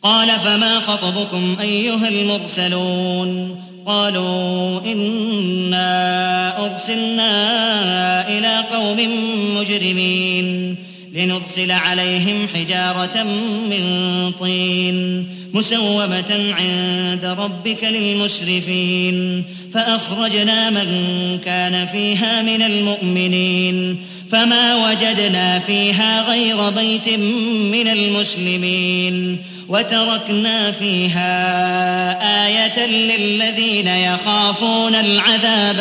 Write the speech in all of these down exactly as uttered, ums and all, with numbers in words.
قال فما خطبكم أيها المرسلون قالوا إنا أرسلنا إلى قوم مجرمين لنرسل عليهم حجارة من طين مسومة عند ربك للمسرفين فأخرجنا من كان فيها من المؤمنين فما وجدنا فيها غير بيت من المسلمين وتركنا فيها آية للذين يخافون العذاب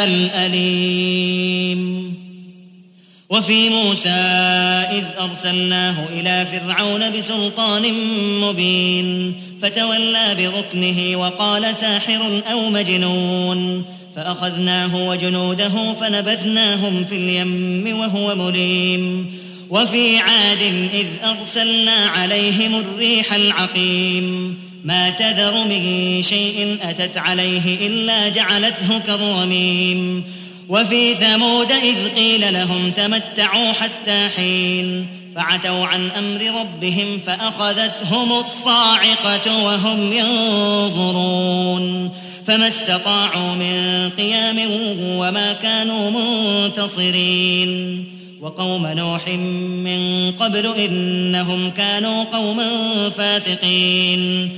الأليم. وفي موسى إذ أرسلناه إلى فرعون بسلطان مبين فتولى بركنه وقال ساحر أو مجنون فأخذناه وجنوده فنبذناهم في اليم وهو مليم. وفي عاد إذ أرسلنا عليهم الريح العقيم ما تذر من شيء أتت عليه إلا جعلته كالرميم. وفي ثمود إذ قيل لهم تمتعوا حتى حين فعتوا عن أمر ربهم فأخذتهم الصاعقة وهم ينظرون فما استطاعوا من قيام وما كانوا منتصرين. وقوم نوح من قبل إنهم كانوا قوما فاسقين.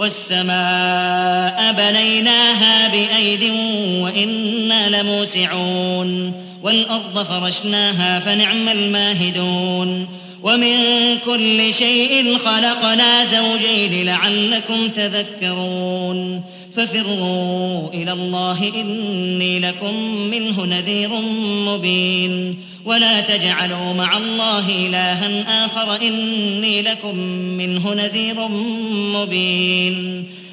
والسماء بنيناها بأيد وإنا لموسعون والأرض فرشناها فنعم الماهدون. ومن كل شيء خلقنا زوجين لعلكم تذكرون. ففروا إلى الله إني لكم منه نذير مبين. ولا تجعلوا مع الله إلها آخر إني لكم منه نذير مبين.